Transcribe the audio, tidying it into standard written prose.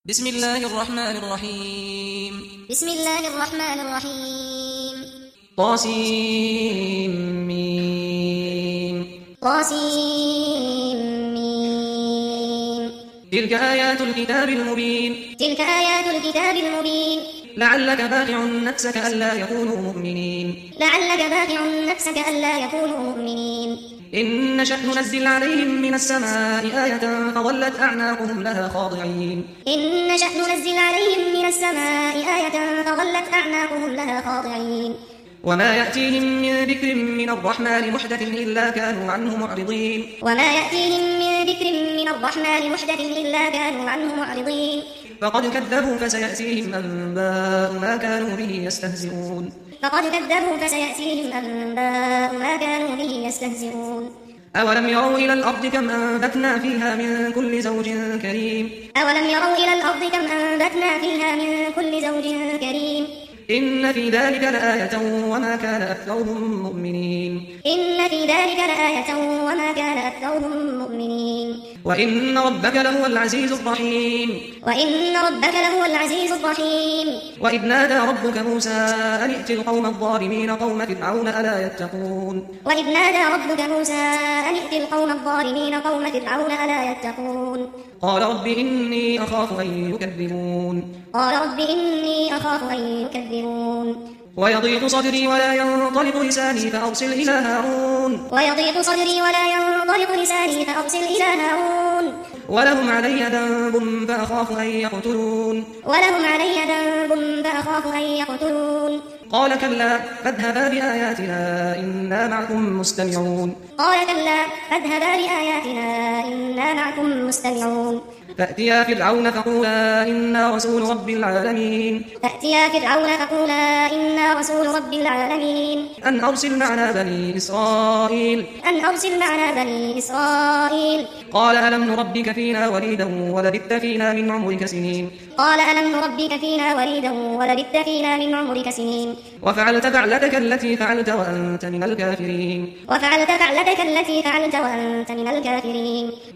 بسم الله الرحمن الرحيم. بسم الله الرحمن الرحيم. طاسيم ميم. طاسيم ميم. تلك آيات الكتاب المبين. تلك آيات الكتاب المبين. لعلك باخع نفسك ألا يكونوا مؤمنين. لعلك باخع نفسك ألا يكونوا مؤمنين. إن نشأ ننزل عليهم من السماء آية فظلت أعناقهم لها خاضعين. إن نشأ ننزل عليهم من السماء آية فظلت أعناقهم لها خاضعين. وما يأتيهم من ذكر من الرحمن محدث إلا كانوا عنه معرضين. وما يأتيهم من ذكر من الرحمن محدث إلا كانوا عنه معرضين. فقد كذبوا فسيأتيهم أنباء ما كانوا به يستهزئون. فقد كذبوا فسيأتيهم أنباء ما كانوا به يستهزئون. أولم يروا إلى الأرض كم أنبتنا فيها من كل زوج كريم. أولم يروا إلى الأرض كم أنبتنا فيها من كل زوج كريم. إن في ذلك لآية وما كان أكثرهم مؤمنين. إن في ذلك لآية وما كان أكثرهم مؤمنين. وإن ربك لهو العزيز الرحيم. وإن ربك لهو العزيز الرحيم. وإذ نادى ربك موسى أن ائت القوم الظالمين قوم فرعون ألا يتقون. وإذ نادى ربك موسى أن ائت القوم الظالمين قوم فرعون ألا يتقون. قال رب إني أخاف أن يكذبون. قال رب إني أخاف أن يكذبون. ويضيق صدري ولا ينطلق لساني فأرسل إلى هارون. ويضيق صدري ولا ينطلق لساني فأرسل إلى هارون. ولهم علي ذنب فأخاف أن يقتلون. ولهم علي ذنب فأخاف أن يقتلون. قال كلا فاذهبا بآياتنا إنا معكم مستمعون. قال كلا فاذهبا بآياتنا إنا معكم مستمعون. فأتيا فرعون فقولا إنا رسول رب العالمين. فأتيا فرعون فقولا إنا رسول رب العالمين. أن أرسل معنا بني إسرائيل. أن أرسل معنا بني إسرائيل. قال ألم نربك فينا وليدا ولبثت فينا من عمرك سنين. قال ألم نربك فينا وليدا ولبثت فينا من عمرك سنين. وفعلت فعلتك التي فعلت وأنت من الكافرين. وفعلت فعلتك التي فعلت وأنت من الكافرين.